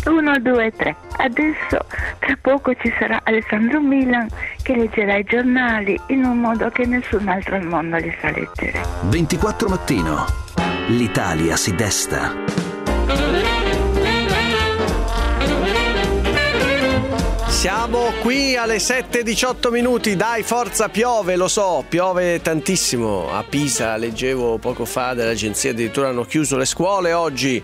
1, 2, 3. Adesso tra poco ci sarà Alessandro Milan che leggerà i giornali in un modo che nessun altro al mondo li sa leggere. 24 mattino. L'Italia si desta. Siamo qui alle 7:18 minuti. Dai, forza, piove, lo so, piove tantissimo. A Pisa leggevo poco fa dell'agenzia, addirittura hanno chiuso le scuole oggi.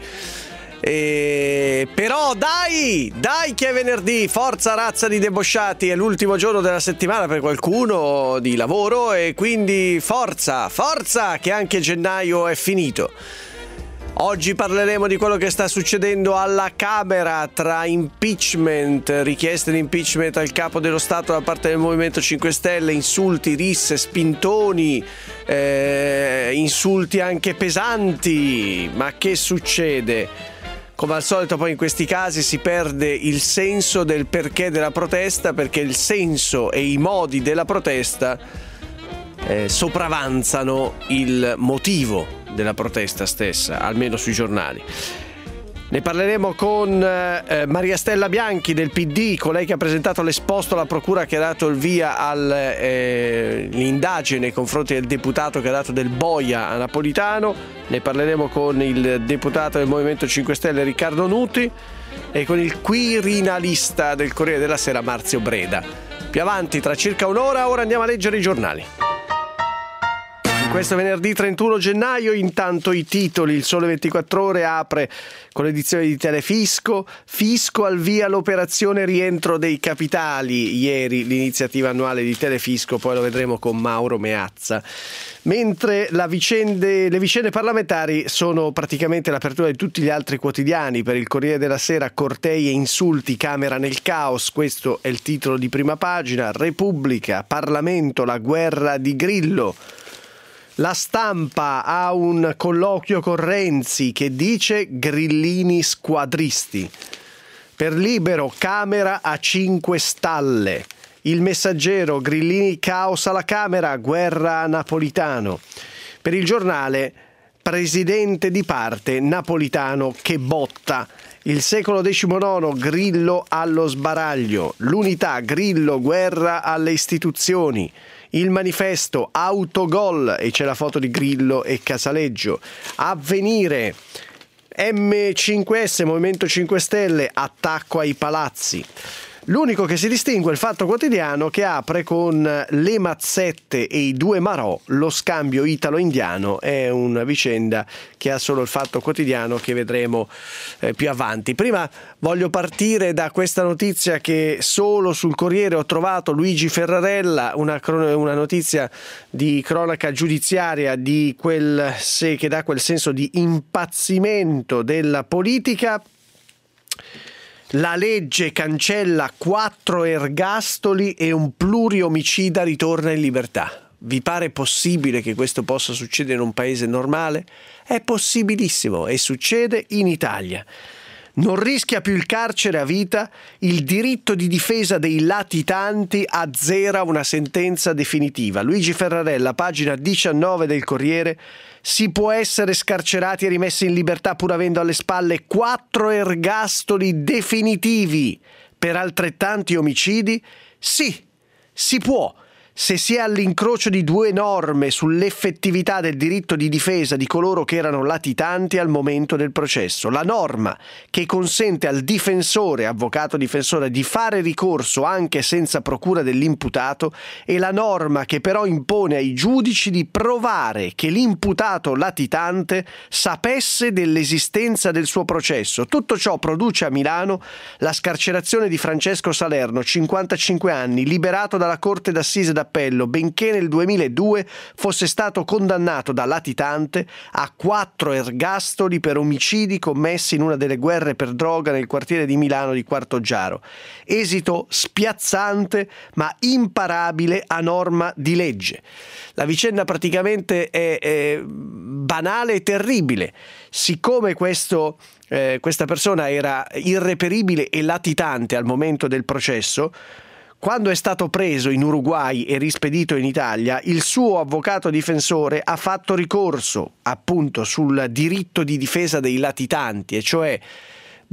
Però dai che è venerdì, forza razza di debosciati, è l'ultimo giorno della settimana per qualcuno di lavoro e quindi forza che anche gennaio è finito. Oggi parleremo di quello che sta succedendo alla Camera tra impeachment, richieste di impeachment al capo dello Stato da parte del Movimento 5 Stelle, insulti, risse, spintoni, insulti anche pesanti. Ma che succede? Come al solito poi in questi casi si perde il senso del perché della protesta, perché il senso e i modi della protesta sopravanzano il motivo della protesta stessa, almeno sui giornali. Ne parleremo con Maria Stella Bianchi del PD, colei che ha presentato l'esposto alla procura che ha dato il via all'indagine nei confronti del deputato che ha dato del boia a Napolitano. Ne parleremo con il deputato del Movimento 5 Stelle Riccardo Nuti e con il quirinalista del Corriere della Sera Marzio Breda. Più avanti, tra circa un'ora, ora andiamo a leggere i giornali. Questo venerdì 31 gennaio, intanto i titoli. Il Sole 24 Ore apre con l'edizione di Telefisco. Fisco al via l'operazione rientro dei capitali. Ieri l'iniziativa annuale di Telefisco, poi lo vedremo con Mauro Meazza. Mentre le vicende parlamentari sono praticamente l'apertura di tutti gli altri quotidiani. Per il Corriere della Sera, cortei e insulti, Camera nel caos. Questo è il titolo di prima pagina. Repubblica, Parlamento, la guerra di Grillo. La Stampa ha un colloquio con Renzi che dice grillini squadristi. Per Libero, Camera a 5 stalle. Il Messaggero, grillini caos alla Camera, guerra a Napolitano. Per il Giornale, presidente di parte, Napolitano che botta. Il Secolo XIX, Grillo allo sbaraglio. L'Unità, Grillo, guerra alle istituzioni. Il Manifesto, autogol, e c'è la foto di Grillo e Casaleggio. Avvenire, M5S, Movimento 5 Stelle, attacco ai palazzi. L'unico che si distingue è il Fatto Quotidiano, che apre con le mazzette e i due Marò, lo scambio italo-indiano. È una vicenda che ha solo il Fatto Quotidiano, che vedremo più avanti. Prima voglio partire da questa notizia che solo sul Corriere ho trovato. Luigi Ferrarella, una notizia di cronaca giudiziaria che dà quel senso di impazzimento della politica. La legge cancella 4 ergastoli e un pluriomicida ritorna in libertà. Vi pare possibile che questo possa succedere in un paese normale? È possibilissimo e succede in Italia. Non rischia più il carcere a vita, il diritto di difesa dei latitanti azzera una sentenza definitiva. Luigi Ferrarella, pagina 19 del Corriere. Si può essere scarcerati e rimessi in libertà pur avendo alle spalle 4 ergastoli definitivi per altrettanti omicidi? Sì, si può. Se si è all'incrocio di due norme sull'effettività del diritto di difesa di coloro che erano latitanti al momento del processo. La norma che consente al difensore, avvocato difensore, di fare ricorso anche senza procura dell'imputato, e la norma che però impone ai giudici di provare che l'imputato latitante sapesse dell'esistenza del suo processo. Tutto ciò produce a Milano la scarcerazione di Francesco Salerno, 55 anni, liberato dalla Corte d'Assise d'appello, benché nel 2002 fosse stato condannato da latitante a 4 ergastoli per omicidi commessi in una delle guerre per droga nel quartiere di Milano di Quartoggiaro. Esito spiazzante ma imparabile a norma di legge. La vicenda praticamente è banale e terribile. Siccome questa persona era irreperibile e latitante al momento del processo, quando è stato preso in Uruguay e rispedito in Italia, il suo avvocato difensore ha fatto ricorso appunto sul diritto di difesa dei latitanti, e cioè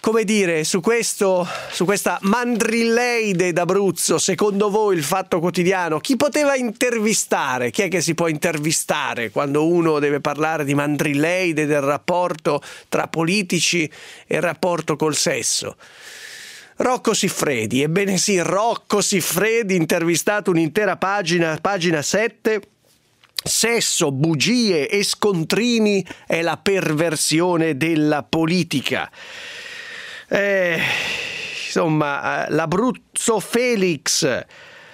come dire, su questa Mandrilleide d'Abruzzo, secondo voi il Fatto Quotidiano, chi poteva intervistare? Chi è che si può intervistare quando uno deve parlare di Mandrilleide, del rapporto tra politici e il rapporto col sesso? Rocco Siffredi, ebbene sì, Rocco Siffredi, intervistato un'intera pagina 7. Sesso, bugie e scontrini è la perversione della politica. Insomma, l'Abruzzo Felix,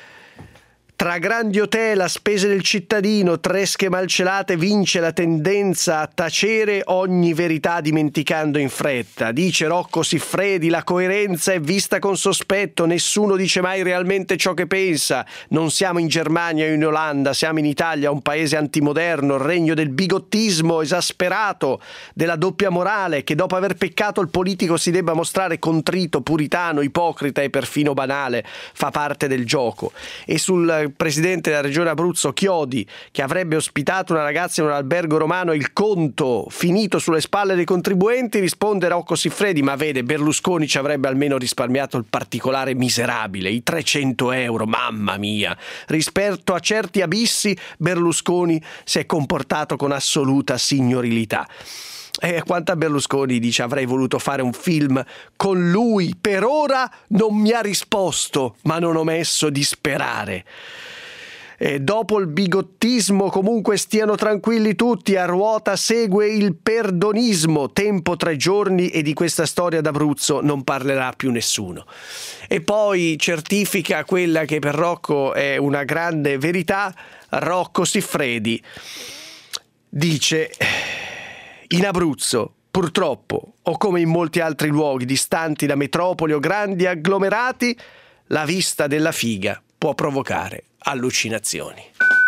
tra grandi hotel a spese del cittadino, tresche malcelate, vince la tendenza a tacere ogni verità dimenticando in fretta. Dice Rocco Siffredi, la coerenza è vista con sospetto, nessuno dice mai realmente ciò che pensa. Non siamo in Germania o in Olanda, siamo in Italia, un paese antimoderno, il regno del bigottismo esasperato, della doppia morale, che dopo aver peccato il politico si debba mostrare contrito, puritano, ipocrita e perfino banale, fa parte del gioco. E sul presidente della regione Abruzzo Chiodi, che avrebbe ospitato una ragazza in un albergo romano, il conto finito sulle spalle dei contribuenti, risponde Rocco Siffredi: ma vede, Berlusconi ci avrebbe almeno risparmiato il particolare miserabile, i 300 euro, mamma mia. Rispetto a certi abissi Berlusconi si è comportato con assoluta signorilità. Quanto a Berlusconi dice: avrei voluto fare un film con lui, per ora non mi ha risposto, ma non ho messo di sperare. Dopo il bigottismo comunque stiano tranquilli tutti, a ruota segue il perdonismo, tempo 3 giorni e di questa storia d'Abruzzo non parlerà più nessuno. E poi certifica quella che per Rocco è una grande verità. Rocco Siffredi dice: in Abruzzo, purtroppo, o come in molti altri luoghi distanti da metropoli o grandi agglomerati, la vista della figa può provocare allucinazioni.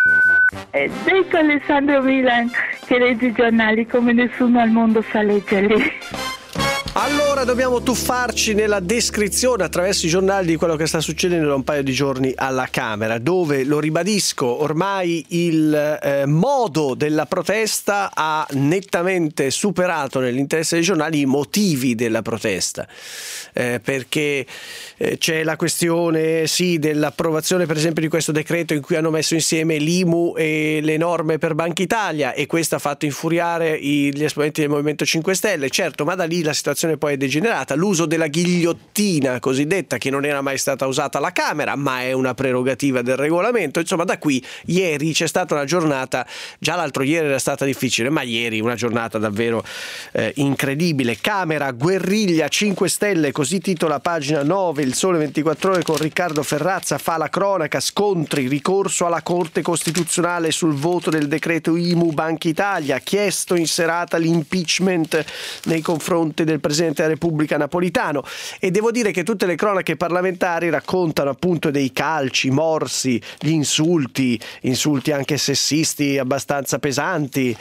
Detto Alessandro Milan che legge i giornali come nessuno al mondo sa leggerli. Allora dobbiamo tuffarci nella descrizione attraverso i giornali di quello che sta succedendo da un paio di giorni alla Camera, dove, lo ribadisco, ormai il modo della protesta ha nettamente superato nell'interesse dei giornali i motivi della protesta, perché c'è la questione dell'approvazione per esempio di questo decreto in cui hanno messo insieme l'IMU e le norme per Banca Italia, e questo ha fatto infuriare gli esponenti del Movimento 5 Stelle, certo, ma da lì la situazione poi è degenerata. L'uso della ghigliottina cosiddetta, che non era mai stata usata alla Camera, ma è una prerogativa del regolamento. Insomma, da qui ieri c'è stata una giornata, già l'altro ieri era stata difficile, ma ieri una giornata davvero incredibile. Camera, guerriglia 5 Stelle, così titola pagina 9 il Sole 24 Ore con Riccardo Ferrazza, fa la cronaca, scontri, ricorso alla Corte Costituzionale sul voto del decreto IMU Banca Italia, chiesto in serata l'impeachment nei confronti del Presidente della Repubblica Napolitano. E devo dire che tutte le cronache parlamentari raccontano appunto dei calci, morsi, gli insulti anche sessisti abbastanza pesanti,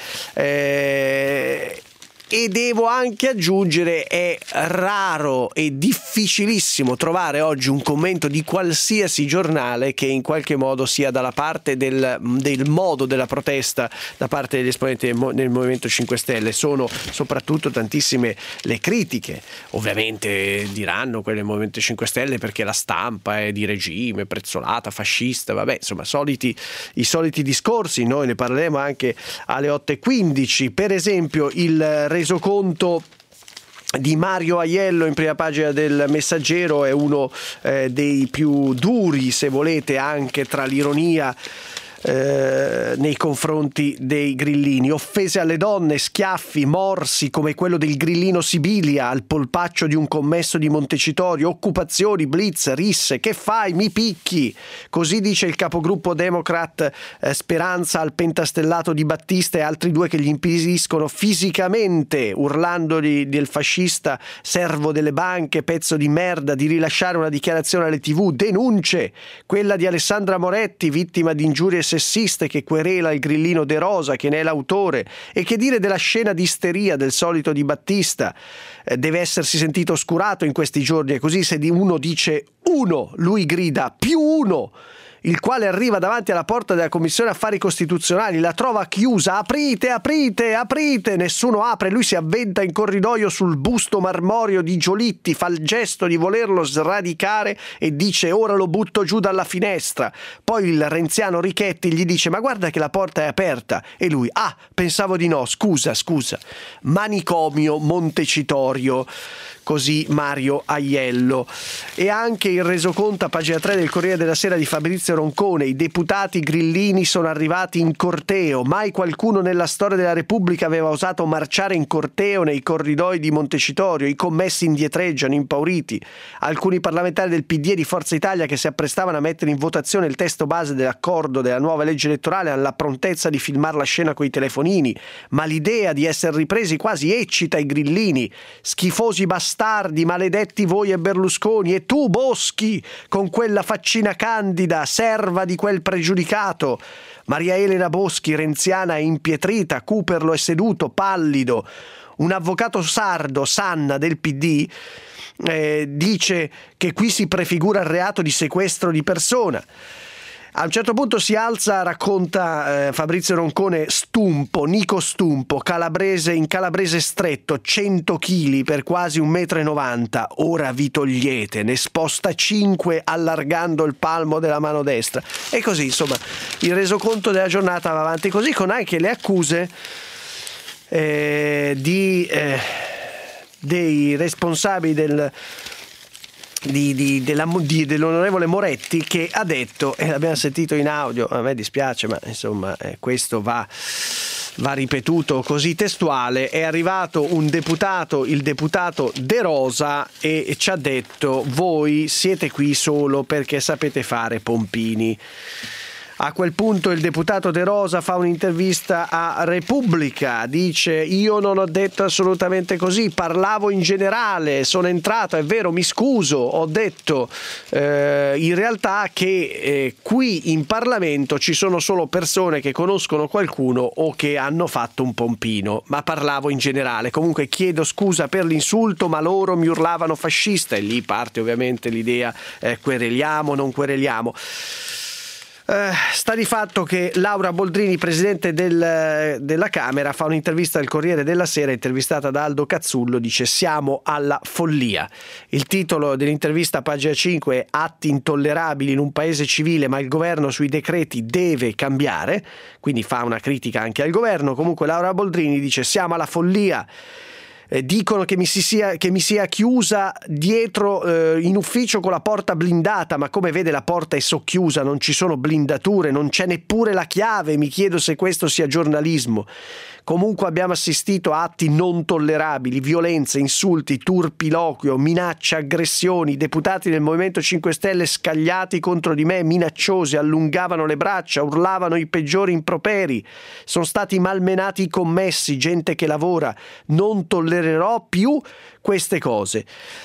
e devo anche aggiungere è raro e difficilissimo trovare oggi un commento di qualsiasi giornale che in qualche modo sia dalla parte del modo della protesta da parte degli esponenti del Movimento 5 Stelle. Sono soprattutto tantissime le critiche, ovviamente diranno quelle del Movimento 5 Stelle perché la stampa è di regime, prezzolata, fascista, vabbè, insomma i soliti discorsi. Noi ne parleremo anche alle 8:15. Per esempio il resoconto di Mario Aiello in prima pagina del Messaggero è uno dei più duri, se volete, anche tra l'ironia nei confronti dei grillini. Offese alle donne, schiaffi, morsi come quello del grillino Sibilia al polpaccio di un commesso di Montecitorio, occupazioni, blitz, risse, che fai, mi picchi, così dice il capogruppo Democrat Speranza al pentastellato di Battista e altri due che gli impediscono fisicamente, urlandogli del fascista servo delle banche, pezzo di merda, di rilasciare una dichiarazione alle TV. Denunce, quella di Alessandra Moretti, vittima di ingiurie sessiste, che querela il grillino De Rosa, che ne è l'autore. E che dire della scena di isteria del solito Di Battista? Deve essersi sentito oscurato in questi giorni, e così se di uno dice uno, lui grida più uno. il quale arriva davanti alla porta della Commissione Affari Costituzionali, la trova chiusa, aprite, aprite, aprite, nessuno apre, lui si avventa in corridoio sul busto marmoreo di Giolitti, fa il gesto di volerlo sradicare e dice ora lo butto giù dalla finestra. Poi il renziano Richetti gli dice ma guarda che la porta è aperta, e lui pensavo di no, scusa. Manicomio Montecitorio, così Mario Aiello. E anche il resoconto a pagina 3 del Corriere della Sera di Fabrizio Roncone: i deputati grillini sono arrivati in corteo, mai qualcuno nella storia della Repubblica aveva osato marciare in corteo nei corridoi di Montecitorio, i commessi indietreggiano impauriti, alcuni parlamentari del PD e di Forza Italia che si apprestavano a mettere in votazione il testo base dell'accordo della nuova legge elettorale hanno la prontezza di filmare la scena coi telefonini, ma l'idea di essere ripresi quasi eccita i grillini. Schifosi bastardi, maledetti voi e Berlusconi, e tu Boschi con quella faccina candida, serva di quel pregiudicato. Maria Elena Boschi, renziana e impietrita, Cooperlo è seduto, pallido. Un avvocato sardo, Sanna del PD, dice che qui si prefigura il reato di sequestro di persona. A un certo punto si alza, racconta Fabrizio Roncone, Nico Stumpo, calabrese in calabrese stretto, 100 kg per quasi 1,90 m. Ora vi togliete, ne sposta 5 allargando il palmo della mano destra. E così, insomma, il resoconto della giornata va avanti così, con anche le accuse dei responsabili dell'onorevole Moretti, che ha detto, e l'abbiamo sentito in audio, a me dispiace ma insomma questo va ripetuto così testuale, è arrivato un deputato, il deputato De Rosa, e ci ha detto voi siete qui solo perché sapete fare pompini. A quel punto il deputato De Rosa fa un'intervista a Repubblica, dice io non ho detto assolutamente così, parlavo in generale, sono entrato, è vero, mi scuso, ho detto in realtà che qui in Parlamento ci sono solo persone che conoscono qualcuno o che hanno fatto un pompino, ma parlavo in generale, comunque chiedo scusa per l'insulto ma loro mi urlavano fascista, e lì parte ovviamente l'idea quereliamo, non quereliamo. Sta di fatto che Laura Boldrini, presidente della Camera, fa un'intervista al Corriere della Sera, intervistata da Aldo Cazzullo, dice siamo alla follia. Il titolo dell'intervista a pagina 5 è atti intollerabili in un paese civile ma il governo sui decreti deve cambiare, quindi fa una critica anche al governo. Comunque Laura Boldrini dice siamo alla follia. Dicono che mi sia chiusa dietro in ufficio con la porta blindata, ma come vede la porta è socchiusa, non ci sono blindature, non c'è neppure la chiave, mi chiedo se questo sia giornalismo. Comunque abbiamo assistito a atti non tollerabili, violenze, insulti, turpiloquio, minacce, aggressioni, deputati del Movimento 5 Stelle scagliati contro di me, minacciosi, allungavano le braccia, urlavano i peggiori improperi, sono stati malmenati i commessi, gente che lavora, non tollererò più queste cose.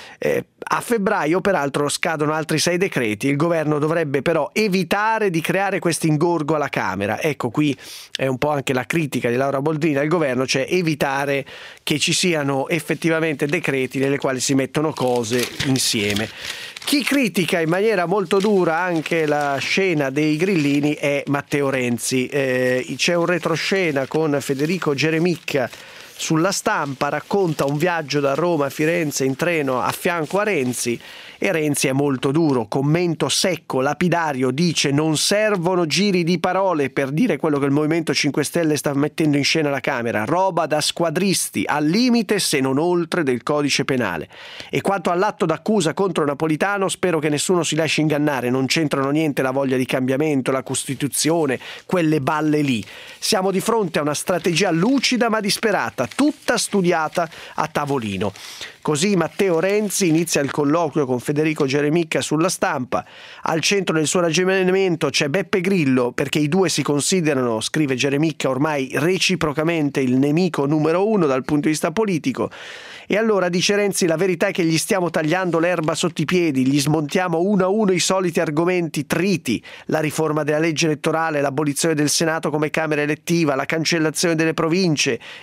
A febbraio peraltro scadono altri 6 decreti, il governo dovrebbe però evitare di creare questo ingorgo alla Camera. Ecco, qui è un po' anche la critica di Laura Boldrini al governo, cioè evitare che ci siano effettivamente decreti nelle quali si mettono cose insieme. Chi critica in maniera molto dura anche la scena dei grillini è Matteo Renzi. C'è un retroscena con Federico Geremicca sulla Stampa, racconta un viaggio da Roma a Firenze in treno a fianco a Renzi, e Renzi è molto duro, commento secco, lapidario, dice non servono giri di parole per dire quello che il Movimento 5 Stelle sta mettendo in scena alla Camera, roba da squadristi, al limite se non oltre del codice penale. E quanto all'atto d'accusa contro Napolitano, spero che nessuno si lasci ingannare, non c'entrano niente la voglia di cambiamento, la Costituzione, quelle balle lì. Siamo di fronte a una strategia lucida ma disperata, tutta studiata a tavolino. Così Matteo Renzi inizia il colloquio con Federico Geremicca sulla Stampa. Al centro del suo ragionamento c'è Beppe Grillo, perché i due si considerano, scrive Geremicca, ormai reciprocamente il nemico numero 1 dal punto di vista politico. E allora, dice Renzi, la verità è che gli stiamo tagliando l'erba sotto i piedi, gli smontiamo uno a uno i soliti argomenti triti, la riforma della legge elettorale, l'abolizione del Senato come Camera elettiva, la cancellazione delle province, il taglio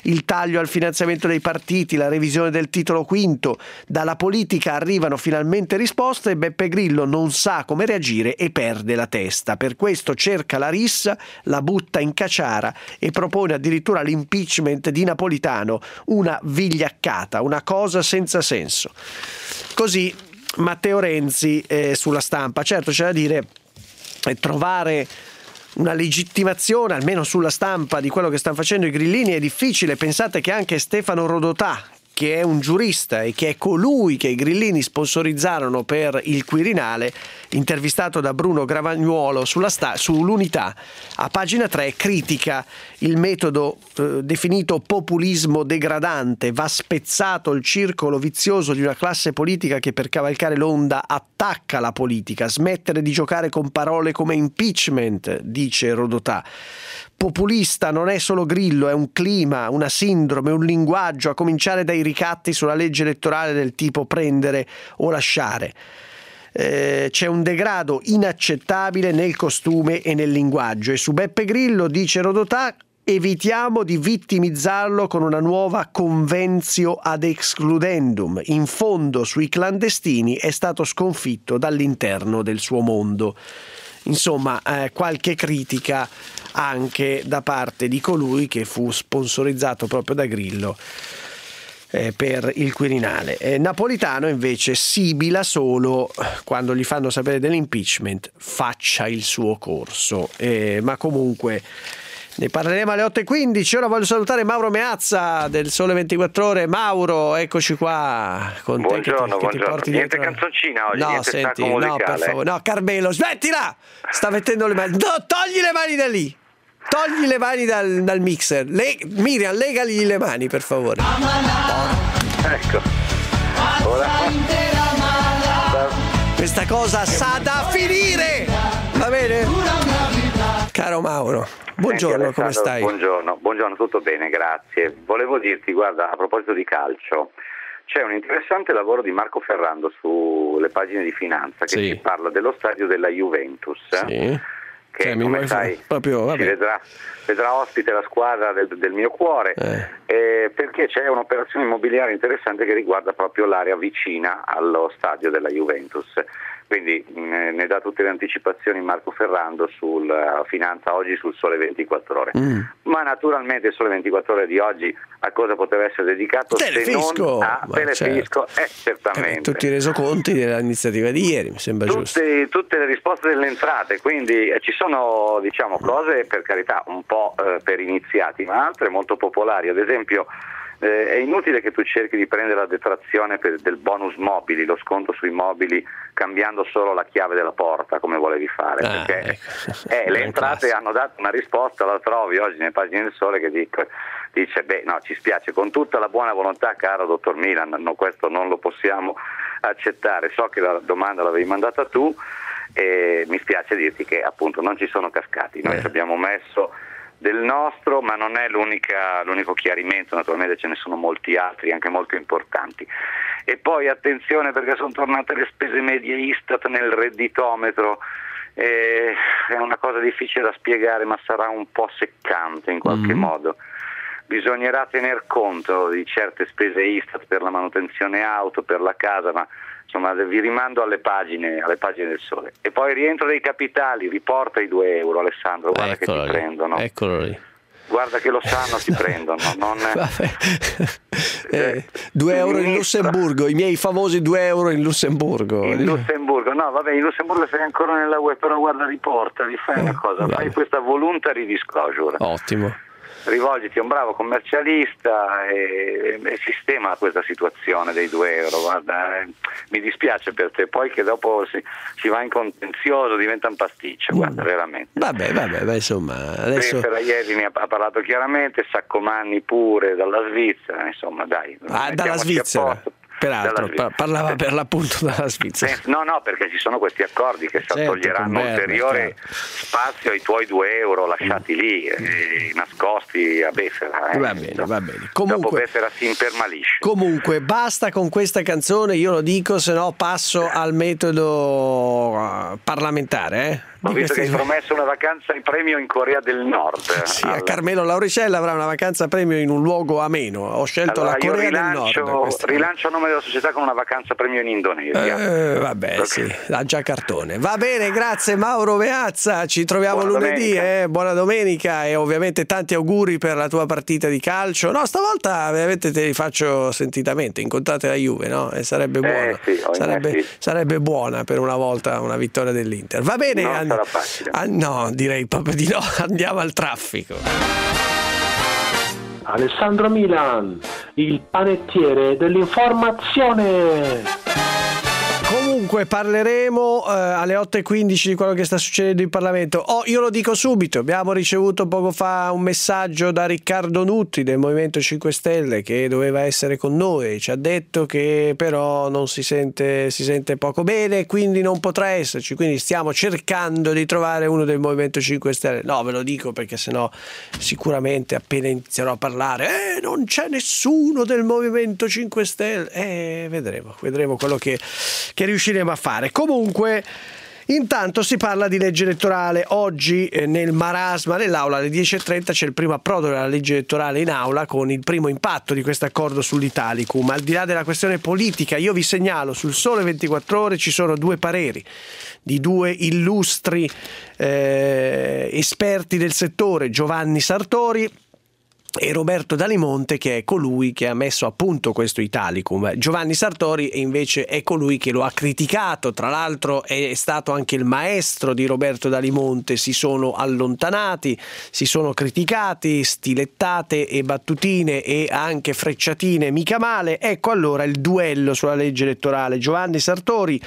taglio al finanziamento dei partiti, la revisione del titolo quinto. Dalla politica arrivano finalmente risposte e Beppe Grillo non sa come reagire e perde la testa. Per questo cerca la rissa, la butta in caciara e propone addirittura l'impeachment di Napolitano, una vigliaccata, una cosa senza senso. Così Matteo Renzi sulla Stampa. Certo, c'è da dire, trovare una legittimazione almeno sulla Stampa di quello che stanno facendo i grillini è difficile. Pensate che anche Stefano Rodotà, che è un giurista e che è colui che i grillini sponsorizzarono per il Quirinale, intervistato da Bruno Gravagnuolo sull'Unità, a pagina 3 critica il metodo definito populismo degradante. Va spezzato il circolo vizioso di una classe politica che per cavalcare l'onda attacca la politica. Smettere di giocare con parole come impeachment, dice Rodotà. Populista non è solo Grillo, è un clima, una sindrome, un linguaggio, a cominciare dai ricatti sulla legge elettorale del tipo prendere o lasciare. C'è un degrado inaccettabile nel costume e nel linguaggio, e su Beppe Grillo, dice Rodotà, evitiamo di vittimizzarlo con una nuova conventio ad excludendum. In fondo sui clandestini è stato sconfitto dall'interno del suo mondo. Insomma, qualche critica anche da parte di colui che fu sponsorizzato proprio da Grillo per il Quirinale. Napolitano invece sibila solo quando gli fanno sapere dell'impeachment, faccia il suo corso. Ma comunque ne parleremo alle 8:15. Ora voglio salutare Mauro Meazza del Sole 24 Ore. Mauro, eccoci qua con buongiorno, te che ti porti niente dietro. Canzoncina oggi, no, niente senti, stacco musicale. No, per favore, no, Carmelo, smettila! Sta mettendo le mani. No, togli le mani da lì. Togli le mani dal mixer. Miriam, legagli le mani, per favore. Ecco. Ora. Questa cosa sa da finire. Va bene? Caro Mauro, buongiorno, come stai? Buongiorno, tutto bene, grazie. Volevo dirti, guarda, a proposito di calcio, c'è un interessante lavoro di Marco Ferrando sulle pagine di Finanza che ci parla dello stadio della Juventus. Sì. Che come sai proprio, si vedrà ospite la squadra del mio cuore, perché c'è un'operazione immobiliare interessante che riguarda proprio l'area vicina allo stadio della Juventus. Quindi ne dà tutte le anticipazioni Marco Ferrando sul Finanza oggi sul Sole 24 Ore. Ma naturalmente il Sole 24 Ore di oggi a cosa poteva essere dedicato Telefisco, se non a Telefisco? Certo. Certamente. Tutti i resoconti dell'iniziativa di ieri, mi sembra giusto. Tutte le risposte delle entrate, quindi ci sono cose per carità un po' per iniziati, ma altre molto popolari. Ad esempio è inutile che tu cerchi di prendere la detrazione del bonus mobili, lo sconto sui mobili, cambiando solo la chiave della porta come volevi fare, perché le entrate hanno dato una risposta, la trovi oggi nelle pagine del Sole che dice ci spiace, con tutta la buona volontà, caro dottor Milan, questo non lo possiamo accettare, so che la domanda l'avevi mandata tu e mi spiace dirti che appunto non ci sono cascati, noi ci abbiamo messo del nostro, ma non è l'unico chiarimento, naturalmente ce ne sono molti altri anche molto importanti. E poi attenzione, perché sono tornate le spese medie Istat nel redditometro, è una cosa difficile da spiegare, ma sarà un po' seccante in qualche modo. Bisognerà tener conto di certe spese Istat per la manutenzione auto, per la casa, ma insomma vi rimando alle pagine del Sole. E poi rientro dei capitali, riporta i 2 euro, Alessandro, guarda che ti prendono. Eccolo lì. Guarda che lo sanno, ti prendono. 2 euro in Lussemburgo, i miei famosi 2 euro in Lussemburgo. In Lussemburgo sei ancora nella UE, però guarda, riportali, fai una cosa, fai questa voluntary disclosure. Ottimo. Rivolgiti a un bravo commercialista e sistema questa situazione dei 2 euro. Guarda, mi dispiace per te, poi che dopo si va in contenzioso, diventa un pasticcio, guarda, veramente. Vabbè, insomma, adesso ieri ne ha parlato chiaramente, Saccomanni pure dalla Svizzera, insomma, dai. Dalla Svizzera. Peraltro parlava per l'appunto dalla Svizzera. No, perché ci sono questi accordi che toglieranno ulteriore spazio ai tuoi 2 euro lasciati lì, nascosti a Befera. Va bene. Comunque, dopo Befera si impermalisce. Comunque basta con questa canzone, io lo dico, se no passo al metodo parlamentare. Ho visto che hai promesso una vacanza in premio in Corea del Nord. Sì, a Carmelo Lauricella avrà una vacanza premio in un luogo ameno. Ho scelto la Corea del Nord. Rilancio a nome della società con una vacanza premio in Indonesia. Vabbè, sì, ha già cartone. Va bene, grazie Mauro Meazza. Ci troviamo lunedì. Buona domenica e ovviamente tanti auguri per la tua partita di calcio. No, stavolta veramente te li faccio sentitamente. Incontrate la Juve, no? E sarebbe buona. Sarebbe buona per una volta una vittoria dell'Inter. Va bene. Non sarà facile. No, direi proprio di no. Andiamo al traffico. Alessandro Milan, il panettiere dell'informazione. Comunque parleremo alle 8:15 di quello che sta succedendo in Parlamento. Io lo dico subito, abbiamo ricevuto poco fa un messaggio da Riccardo Nutti del Movimento 5 Stelle che doveva essere con noi, ci ha detto che però non si sente poco bene, quindi non potrà esserci, quindi stiamo cercando di trovare uno del Movimento 5 Stelle. No, ve lo dico perché sennò sicuramente appena inizierò a parlare non c'è nessuno del Movimento 5 Stelle, vedremo quello che riusciremo a fare. Comunque intanto si parla di legge elettorale. Oggi nel marasma dell'Aula alle 10:30 c'è il primo approdo della legge elettorale in aula con il primo impatto di questo accordo sull'Italicum. Al di là della questione politica, io vi segnalo sul Sole 24 Ore ci sono due pareri di due illustri esperti del settore, Giovanni Sartori e Roberto Dalimonte, che è colui che ha messo a punto questo Italicum. Giovanni Sartori invece è colui che lo ha criticato, tra l'altro è stato anche il maestro di Roberto Dalimonte, si sono allontanati, si sono criticati, stilettate e battutine e anche frecciatine mica male. Ecco allora il duello sulla legge elettorale. Giovanni Sartori: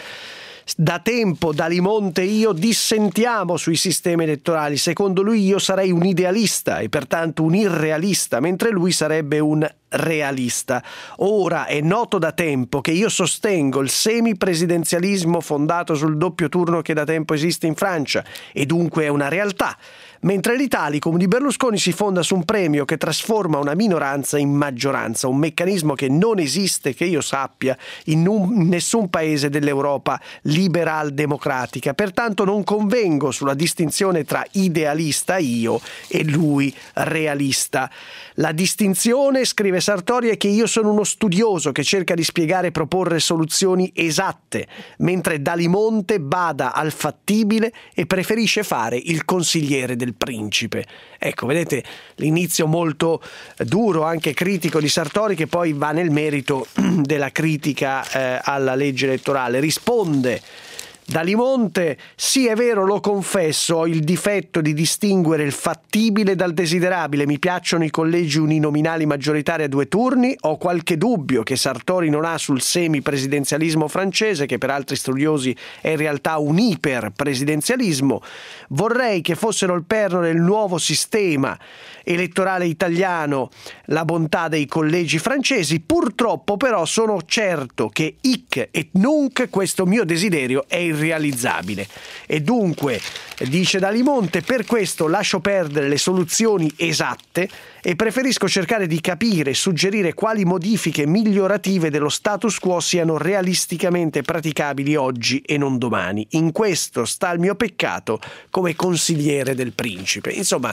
da tempo Dalimonte e io dissentiamo sui sistemi elettorali. Secondo lui io sarei un idealista e pertanto un irrealista, mentre lui sarebbe un realista. Ora è noto da tempo che io sostengo il semipresidenzialismo fondato sul doppio turno che da tempo esiste in Francia e dunque è una realtà, mentre l'Italicum di Berlusconi si fonda su un premio che trasforma una minoranza in maggioranza, un meccanismo che non esiste, che io sappia, in nessun paese dell'Europa liberal-democratica. Pertanto non convengo sulla distinzione tra idealista io e lui realista. La distinzione, scrive Sartori, è che io sono uno studioso che cerca di spiegare e proporre soluzioni esatte, mentre Dalimonte bada al fattibile e preferisce fare il consigliere del principe. Ecco, vedete l'inizio molto duro, anche critico di Sartori, che poi va nel merito della critica alla legge elettorale. Risponde Dalimonte: sì, è vero, lo confesso, ho il difetto di distinguere il fattibile dal desiderabile. Mi piacciono i collegi uninominali maggioritari a 2 turni. Ho qualche dubbio che Sartori non ha sul semipresidenzialismo francese, che per altri studiosi è in realtà un iperpresidenzialismo. Vorrei che fossero il perno del nuovo sistema elettorale italiano la bontà dei collegi francesi. Purtroppo però sono certo che hic et nunc questo mio desiderio è irrealizzabile e dunque, dice Dalimonte, per questo lascio perdere le soluzioni esatte e preferisco cercare di capire e suggerire quali modifiche migliorative dello status quo siano realisticamente praticabili oggi e non domani. In questo sta il mio peccato come consigliere del principe. Insomma,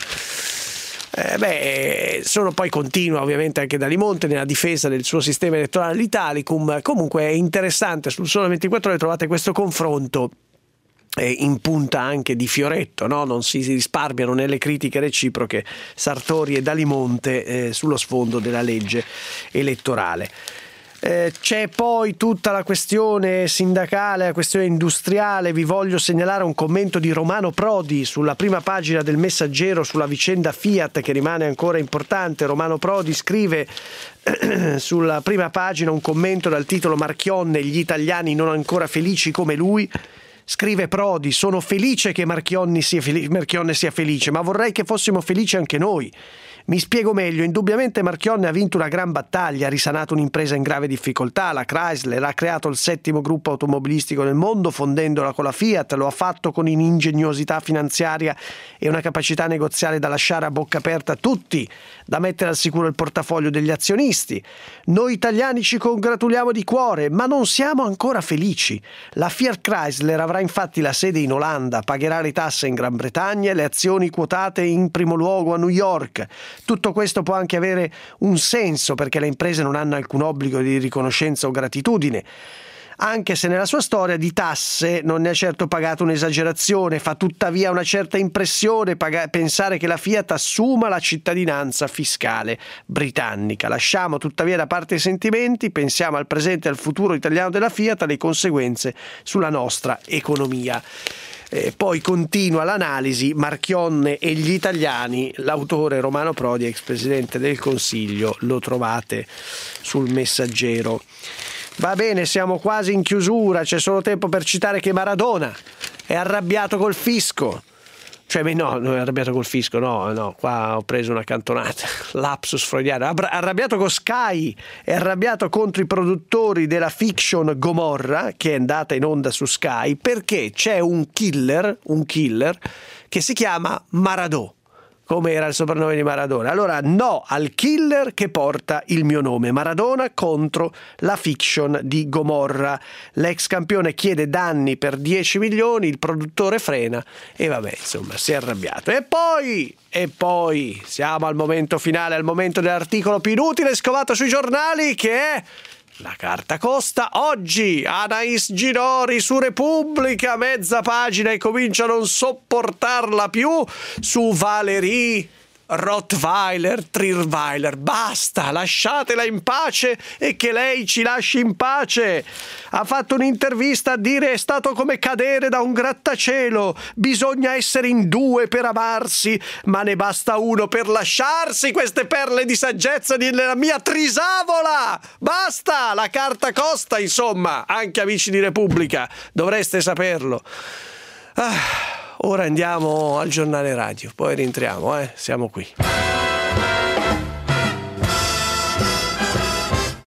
sono poi continua ovviamente anche Dalimonte nella difesa del suo sistema elettorale, l'Italicum. Comunque è interessante, sul Sole 24 Ore trovate questo confronto in punta anche di fioretto, no? Non si risparmiano nelle critiche reciproche Sartori e Dalimonte sullo sfondo della legge elettorale. C'è poi tutta la questione sindacale, la questione industriale. Vi voglio segnalare un commento di Romano Prodi sulla prima pagina del Messaggero sulla vicenda Fiat, che rimane ancora importante. Romano Prodi scrive sulla prima pagina un commento dal titolo "Marchionne, gli italiani non ancora felici come lui". Scrive Prodi: sono felice che Marchionne sia felice, ma vorrei che fossimo felici anche noi. Mi spiego meglio: indubbiamente Marchionne ha vinto una gran battaglia, ha risanato un'impresa in grave difficoltà, la Chrysler, ha creato il 7° gruppo automobilistico nel mondo fondendola con la Fiat, lo ha fatto con un'ingegnosità finanziaria e una capacità negoziale da lasciare a bocca aperta tutti, da mettere al sicuro il portafoglio degli azionisti. Noi italiani ci congratuliamo di cuore, ma non siamo ancora felici. La Fiat Chrysler avrà avrà infatti la sede in Olanda, pagherà le tasse in Gran Bretagna e le azioni quotate in primo luogo a New York. Tutto questo può anche avere un senso perché le imprese non hanno alcun obbligo di riconoscenza o gratitudine, anche se nella sua storia di tasse non ne ha certo pagato un'esagerazione. Fa tuttavia una certa impressione pensare che la Fiat assuma la cittadinanza fiscale britannica. Lasciamo tuttavia da parte i sentimenti, pensiamo al presente e al futuro italiano della Fiat, alle conseguenze sulla nostra economia. Poi continua l'analisi, Marchionne e gli italiani, l'autore Romano Prodi, ex presidente del Consiglio, lo trovate sul Messaggero. Va bene, siamo quasi in chiusura, c'è solo tempo per citare che Maradona è arrabbiato col fisco. No, non è arrabbiato col fisco, no, qua ho preso una cantonata, lapsus freudiano. Arrabbiato con Sky, è arrabbiato contro i produttori della fiction Gomorra, che è andata in onda su Sky, perché c'è un killer che si chiama Maradò, come era il soprannome di Maradona. Allora no al killer che porta il mio nome. Maradona contro la fiction di Gomorra. L'ex campione chiede danni per 10 milioni, il produttore frena e vabbè, insomma, si è arrabbiato. E poi siamo al momento finale, al momento dell'articolo più inutile scovato sui giornali, che è la carta costa. Oggi Anais Ginori su Repubblica, mezza pagina, e comincia a non sopportarla più, su Valérie Rottweiler Trierweiler. Basta, lasciatela in pace e che lei ci lasci in pace. Ha fatto un'intervista a dire: è stato come cadere da un grattacielo, bisogna essere in due per amarsi, ma ne basta uno per lasciarsi. Queste perle di saggezza nella mia trisavola. Basta, la carta costa, insomma, anche amici di Repubblica dovreste saperlo. Ora andiamo al giornale radio, poi rientriamo, siamo qui.